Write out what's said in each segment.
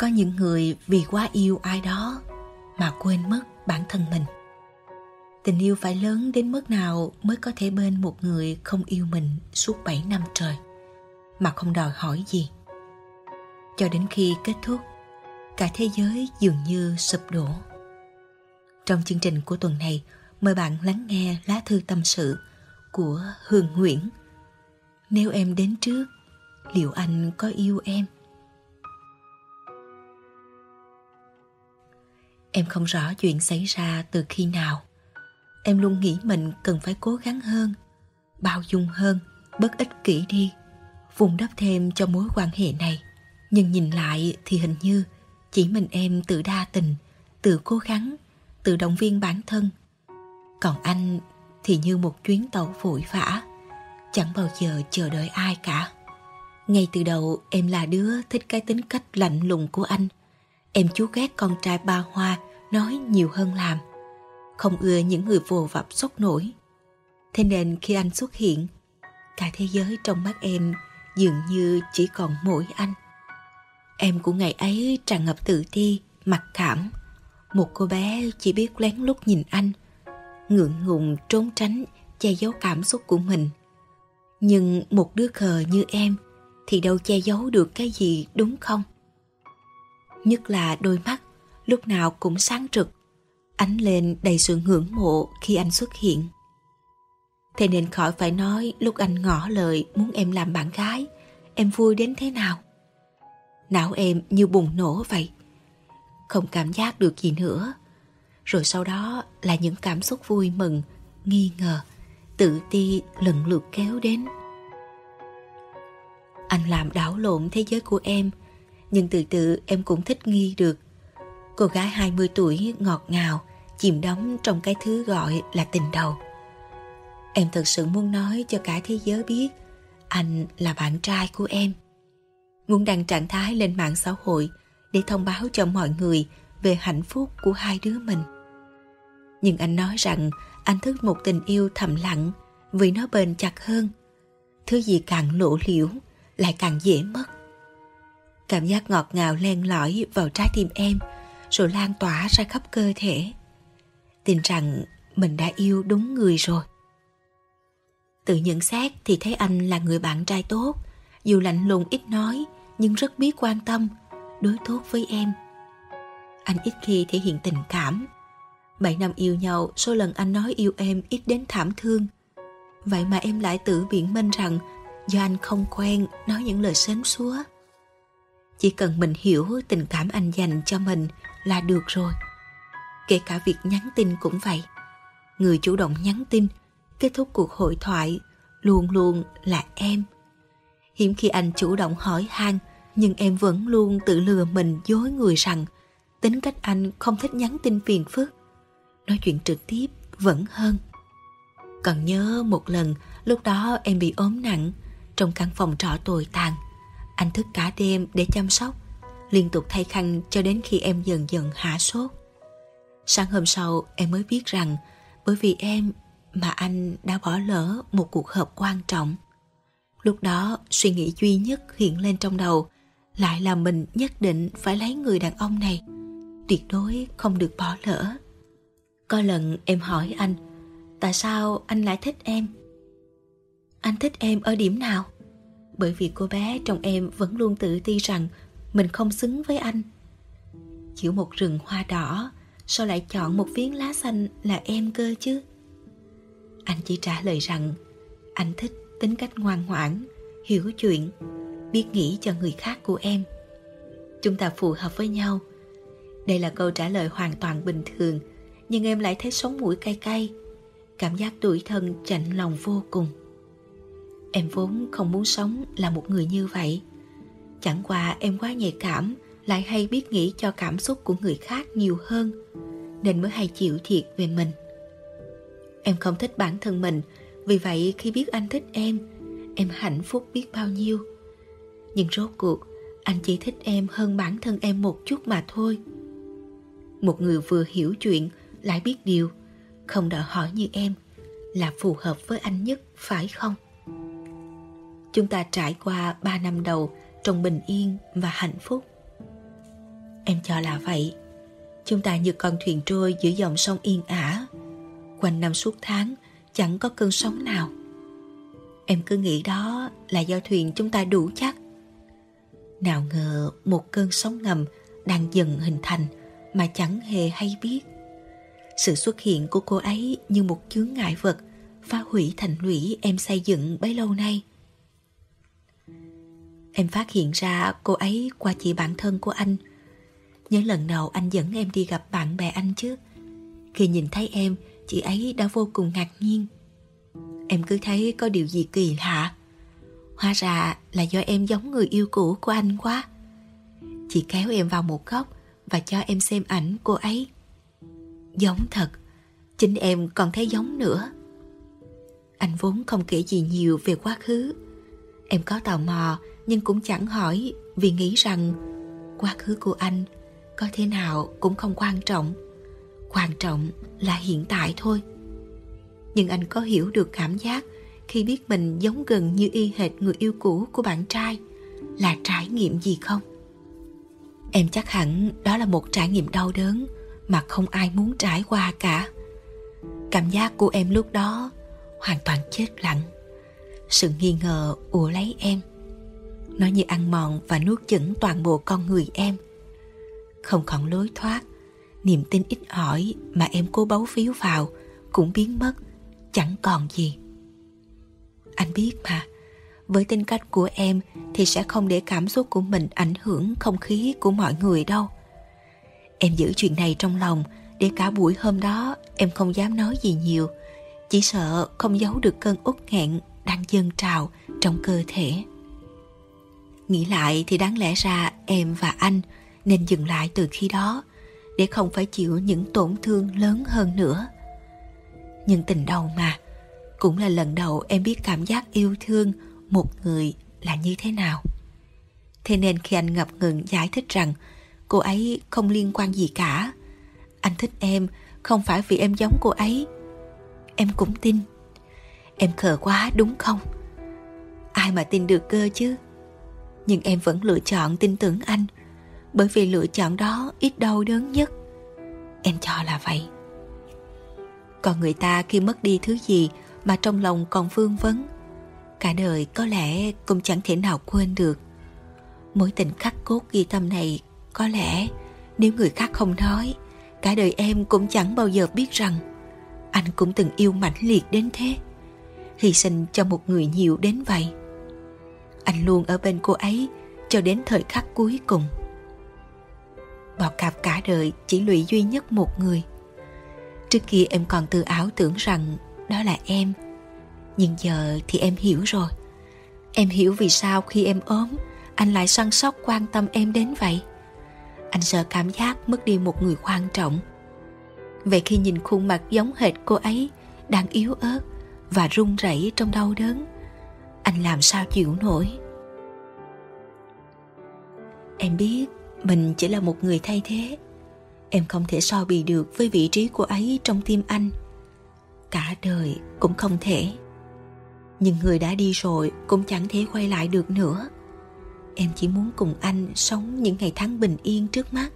có những người vì quá yêu ai đó mà quên mất bản thân mình. Tình yêu phải lớn đến mức nào mới có thể bên một người không yêu mình suốt 7 năm trời mà không đòi hỏi gì? Cho đến khi kết thúc, cả thế giới dường như sụp đổ. Trong chương trình của tuần này, mời bạn lắng nghe lá thư tâm sự của Hương Nguyễn. Nếu em đến trước, liệu anh có yêu em? Em không rõ chuyện xảy ra từ khi nào. Em luôn nghĩ mình cần phải cố gắng hơn, bao dung hơn, bớt ích kỷ đi, vun đắp thêm cho mối quan hệ này. Nhưng nhìn lại thì hình như chỉ mình em tự đa tình, tự cố gắng, tự động viên bản thân. Còn anh thì như một chuyến tàu vội vã, chẳng bao giờ chờ đợi ai cả. Ngay từ đầu em là đứa thích cái tính cách lạnh lùng của anh. Em chú ghét con trai ba hoa nói nhiều hơn làm, không ưa những người vồ vập sốc nổi. Thế nên khi anh xuất hiện, cả thế giới trong mắt em dường như chỉ còn mỗi anh. Em của ngày ấy tràn ngập tự ti, mặc cảm, một cô bé chỉ biết lén lút nhìn anh, ngượng ngùng trốn tránh, che giấu cảm xúc của mình. Nhưng một đứa khờ như em thì đâu che giấu được cái gì, đúng không? Nhất là đôi mắt lúc nào cũng sáng rực, ánh lên đầy sự ngưỡng mộ khi anh xuất hiện. Thế nên khỏi phải nói lúc anh ngỏ lời muốn em làm bạn gái, em vui đến thế nào. Não em như bùng nổ vậy, không cảm giác được gì nữa. Rồi sau đó là những cảm xúc vui mừng, nghi ngờ, tự ti lần lượt kéo đến. Anh làm đảo lộn thế giới của em, nhưng từ từ em cũng thích nghi được. Cô gái 20 tuổi ngọt ngào, chìm đắm trong cái thứ gọi là tình đầu. Em thật sự muốn nói cho cả thế giới biết anh là bạn trai của em. Muốn đăng trạng thái lên mạng xã hội để thông báo cho mọi người về hạnh phúc của hai đứa mình. Nhưng anh nói rằng anh thích một tình yêu thầm lặng vì nó bền chặt hơn. Thứ gì càng lộ liễu lại càng dễ mất. Cảm giác ngọt ngào len lỏi vào trái tim em, rồi lan tỏa ra khắp cơ thể. Tin rằng mình đã yêu đúng người rồi. Tự nhận xét thì thấy anh là người bạn trai tốt, dù lạnh lùng ít nói nhưng rất biết quan tâm, đối tốt với em. Anh ít khi thể hiện tình cảm. 7 năm yêu nhau, số lần anh nói yêu em ít đến thảm thương. Vậy mà em lại tự biện minh rằng do anh không quen nói những lời sến súa. Chỉ cần mình hiểu tình cảm anh dành cho mình là được rồi. Kể cả việc nhắn tin cũng vậy. Người chủ động nhắn tin, kết thúc cuộc hội thoại luôn luôn là em. Hiếm khi anh chủ động hỏi han, nhưng em vẫn luôn tự lừa mình dối người rằng tính cách anh không thích nhắn tin phiền phức, nói chuyện trực tiếp vẫn hơn. Còn nhớ một lần, lúc đó em bị ốm nặng, trong căn phòng trọ tồi tàn. Anh thức cả đêm để chăm sóc, liên tục thay khăn cho đến khi em dần dần hạ sốt. Sáng hôm sau em mới biết rằng bởi vì em mà anh đã bỏ lỡ một cuộc họp quan trọng. Lúc đó suy nghĩ duy nhất hiện lên trong đầu lại là mình nhất định phải lấy người đàn ông này, tuyệt đối không được bỏ lỡ. Có lần em hỏi anh, tại sao anh lại thích em? Anh thích em ở điểm nào? Bởi vì cô bé trong em vẫn luôn tự ti rằng mình không xứng với anh. Giữa một rừng hoa đỏ, sao lại chọn một phiến lá xanh là em cơ chứ? Anh chỉ trả lời rằng anh thích tính cách ngoan ngoãn, hiểu chuyện, biết nghĩ cho người khác của em. Chúng ta phù hợp với nhau. Đây là câu trả lời hoàn toàn bình thường, nhưng em lại thấy sống mũi cay cay, cảm giác tủi thân chạnh lòng vô cùng. Em vốn không muốn sống là một người như vậy. Chẳng qua em quá nhạy cảm, lại hay biết nghĩ cho cảm xúc của người khác nhiều hơn, nên mới hay chịu thiệt về mình. Em không thích bản thân mình, vì vậy khi biết anh thích em hạnh phúc biết bao nhiêu. Nhưng rốt cuộc anh chỉ thích em hơn bản thân em một chút mà thôi. Một người vừa hiểu chuyện lại biết điều, không đòi hỏi như em là phù hợp với anh nhất, phải không? Chúng ta trải qua 3 năm đầu trong bình yên và hạnh phúc. Em cho là vậy. Chúng ta như con thuyền trôi giữa dòng sông yên ả, quanh năm suốt tháng chẳng có cơn sóng nào. Em cứ nghĩ đó là do thuyền chúng ta đủ chắc. Nào ngờ một cơn sóng ngầm đang dần hình thành mà chẳng hề hay biết. Sự xuất hiện của cô ấy như một chướng ngại vật phá hủy thành lũy em xây dựng bấy lâu nay. Em phát hiện ra cô ấy qua chị bạn thân của anh. Nhớ lần đầu anh dẫn em đi gặp bạn bè anh chứ. Khi nhìn thấy em, chị ấy đã vô cùng ngạc nhiên. Em cứ thấy có điều gì kỳ lạ. Hóa ra là do em giống người yêu cũ của anh quá. Chị kéo em vào một góc và cho em xem ảnh cô ấy. Giống thật, chính em còn thấy giống nữa. Anh vốn không kể gì nhiều về quá khứ. Em có tò mò nhưng cũng chẳng hỏi, vì nghĩ rằng quá khứ của anh có thế nào cũng không quan trọng. Quan trọng là hiện tại thôi. Nhưng anh có hiểu được cảm giác khi biết mình giống gần như y hệt người yêu cũ của bạn trai là trải nghiệm gì không? Em chắc hẳn đó là một trải nghiệm đau đớn mà không ai muốn trải qua cả. Cảm giác của em lúc đó hoàn toàn chết lặng. Sự nghi ngờ ùa lấy em. Nó như ăn mòn và nuốt chửng toàn bộ con người em. Không còn lối thoát. Niềm tin ít ỏi mà em cố bấu víu vào cũng biến mất, chẳng còn gì. Anh biết mà, với tính cách của em thì sẽ không để cảm xúc của mình ảnh hưởng không khí của mọi người đâu. Em giữ chuyện này trong lòng để cả buổi hôm đó em không dám nói gì nhiều, chỉ sợ không giấu được cơn uất nghẹn đang dâng trào trong cơ thể. Nghĩ lại thì đáng lẽ ra em và anh nên dừng lại từ khi đó, để không phải chịu những tổn thương lớn hơn nữa. Nhưng tình đầu mà, cũng là lần đầu em biết cảm giác yêu thương một người là như thế nào. Thế nên khi anh ngập ngừng giải thích rằng cô ấy không liên quan gì cả, anh thích em không phải vì em giống cô ấy, em cũng tin. Em khờ quá đúng không? Ai mà tin được cơ chứ. Nhưng em vẫn lựa chọn tin tưởng anh, bởi vì lựa chọn đó ít đau đớn nhất. Em cho là vậy. Còn người ta khi mất đi thứ gì mà trong lòng còn vương vấn, cả đời có lẽ cũng chẳng thể nào quên được. Mối tình khắc cốt ghi tâm này, có lẽ nếu người khác không nói, cả đời em cũng chẳng bao giờ biết rằng anh cũng từng yêu mãnh liệt đến thế, hy sinh cho một người nhiều đến vậy. Anh luôn ở bên cô ấy cho đến thời khắc cuối cùng. Bỏ cặp cả đời chỉ lụy duy nhất một người. Trước kia em còn tự ảo tưởng rằng đó là em, nhưng giờ thì em hiểu rồi. Em hiểu vì sao khi em ốm anh lại săn sóc quan tâm em đến vậy. Anh sợ cảm giác mất đi một người quan trọng. Vậy khi nhìn khuôn mặt giống hệt cô ấy đang yếu ớt và run rẩy trong đau đớn, anh làm sao chịu nổi. Em biết mình chỉ là một người thay thế. Em không thể so bì được với vị trí của ấy trong tim anh. Cả đời cũng không thể. Nhưng người đã đi rồi cũng chẳng thể quay lại được nữa. Em chỉ muốn cùng anh sống những ngày tháng bình yên trước mắt.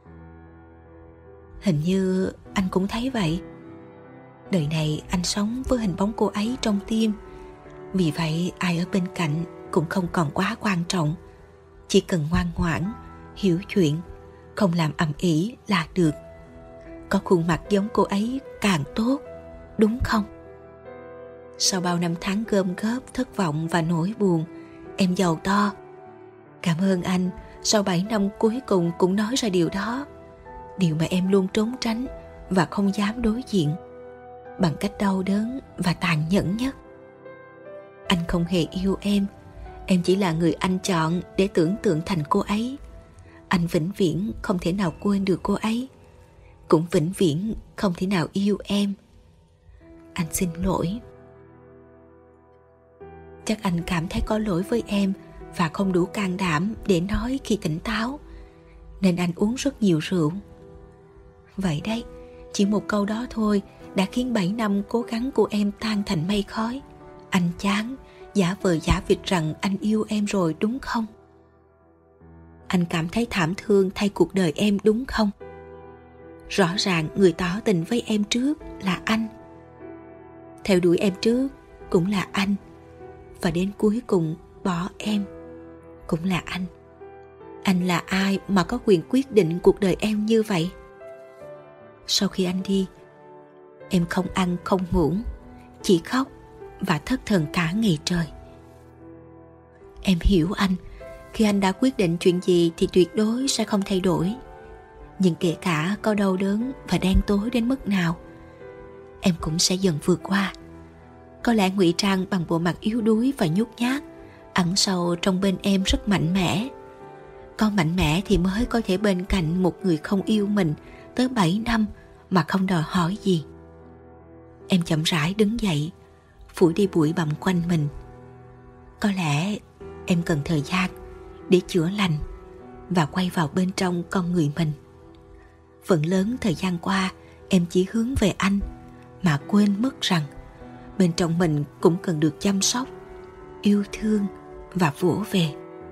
Hình như anh cũng thấy vậy. Đời này anh sống với hình bóng cô ấy trong tim. Vì vậy ai ở bên cạnh cũng không còn quá quan trọng. Chỉ cần ngoan ngoãn, hiểu chuyện, không làm ầm ĩ là được. Có khuôn mặt giống cô ấy càng tốt, đúng không? Sau bao năm tháng gom góp, thất vọng và nỗi buồn, em giàu to. Cảm ơn anh, sau 7 năm cuối cùng cũng nói ra điều đó. Điều mà em luôn trốn tránh và không dám đối diện, bằng cách đau đớn và tàn nhẫn nhất. Anh không hề yêu em chỉ là người anh chọn để tưởng tượng thành cô ấy. Anh vĩnh viễn không thể nào quên được cô ấy, cũng vĩnh viễn không thể nào yêu em. Anh xin lỗi. Chắc anh cảm thấy có lỗi với em và không đủ can đảm để nói khi tỉnh táo, nên anh uống rất nhiều rượu. Vậy đấy, chỉ một câu đó thôi đã khiến 7 năm cố gắng của em tan thành mây khói. Anh chán, giả vờ giả vịt rằng anh yêu em rồi đúng không? Anh cảm thấy thảm thương thay cuộc đời em đúng không? Rõ ràng người tỏ tình với em trước là anh. Theo đuổi em trước cũng là anh. Và đến cuối cùng bỏ em cũng là anh. Anh là ai mà có quyền quyết định cuộc đời em như vậy? Sau khi anh đi, em không ăn không ngủ, chỉ khóc và thất thần cả ngày trời. Em hiểu anh, khi anh đã quyết định chuyện gì thì tuyệt đối sẽ không thay đổi. Nhưng kể cả có đau đớn và đen tối đến mức nào, em cũng sẽ dần vượt qua. Có lẽ ngụy trang bằng bộ mặt yếu đuối và nhút nhát, ẩn sâu trong bên em rất mạnh mẽ. Có mạnh mẽ thì mới có thể bên cạnh một người không yêu mình tới 7 năm mà không đòi hỏi gì. Em chậm rãi đứng dậy, phủi đi bụi bặm quanh mình. Có lẽ em cần thời gian để chữa lành và quay vào bên trong con người mình. Phần lớn thời gian qua em chỉ hướng về anh mà quên mất rằng bên trong mình cũng cần được chăm sóc, yêu thương và vỗ về.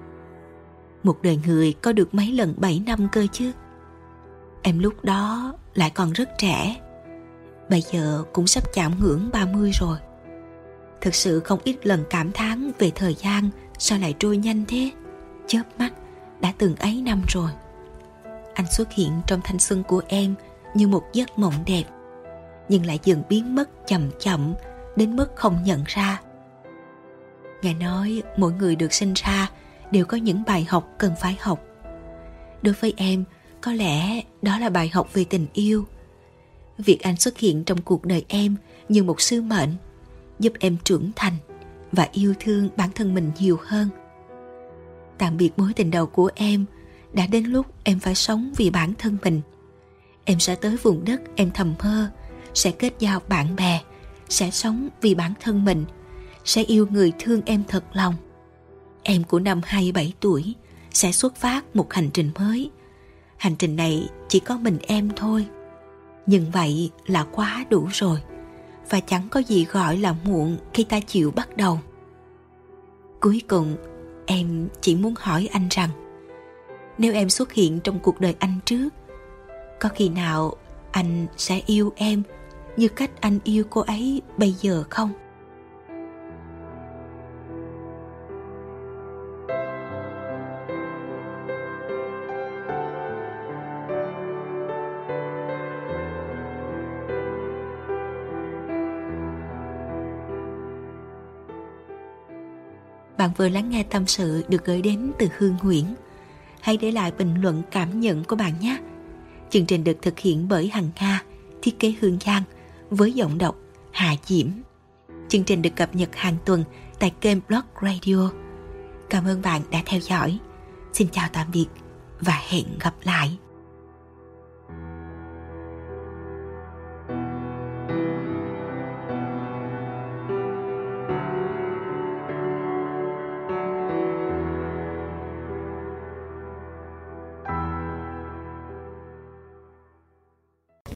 Một đời người có được mấy lần 7 năm cơ chứ? Em lúc đó lại còn rất trẻ, bây giờ cũng sắp chạm ngưỡng 30 rồi. Thực sự không ít lần cảm thán về thời gian sao lại trôi nhanh thế. Chớp mắt đã từng ấy năm rồi. Anh xuất hiện trong thanh xuân của em như một giấc mộng đẹp, nhưng lại dần biến mất chậm chậm đến mức không nhận ra. Nghe nói mỗi người được sinh ra đều có những bài học cần phải học. Đối với em, có lẽ đó là bài học về tình yêu. Việc anh xuất hiện trong cuộc đời em như một sứ mệnh, giúp em trưởng thành và yêu thương bản thân mình nhiều hơn. Tạm biệt mối tình đầu của em, đã đến lúc em phải sống vì bản thân mình. Em sẽ tới vùng đất em thầm mơ, sẽ kết giao bạn bè, sẽ sống vì bản thân mình, sẽ yêu người thương em thật lòng. Em của năm 27 tuổi sẽ xuất phát một hành trình mới. Hành trình này chỉ có mình em thôi, nhưng vậy là quá đủ rồi. Và chẳng có gì gọi là muộn khi ta chịu bắt đầu. Cuối cùng em chỉ muốn hỏi anh rằng, nếu em xuất hiện trong cuộc đời anh trước, có khi nào anh sẽ yêu em như cách anh yêu cô ấy bây giờ không? Bạn vừa lắng nghe tâm sự được gửi đến từ Hương Nguyễn. Hãy để lại bình luận cảm nhận của bạn nhé. Chương trình được thực hiện bởi Hằng Nga, thiết kế Hương Giang, với giọng đọc Hà Diễm. Chương trình được cập nhật hàng tuần tại kênh Blog Radio. Cảm ơn bạn đã theo dõi. Xin chào tạm biệt và hẹn gặp lại.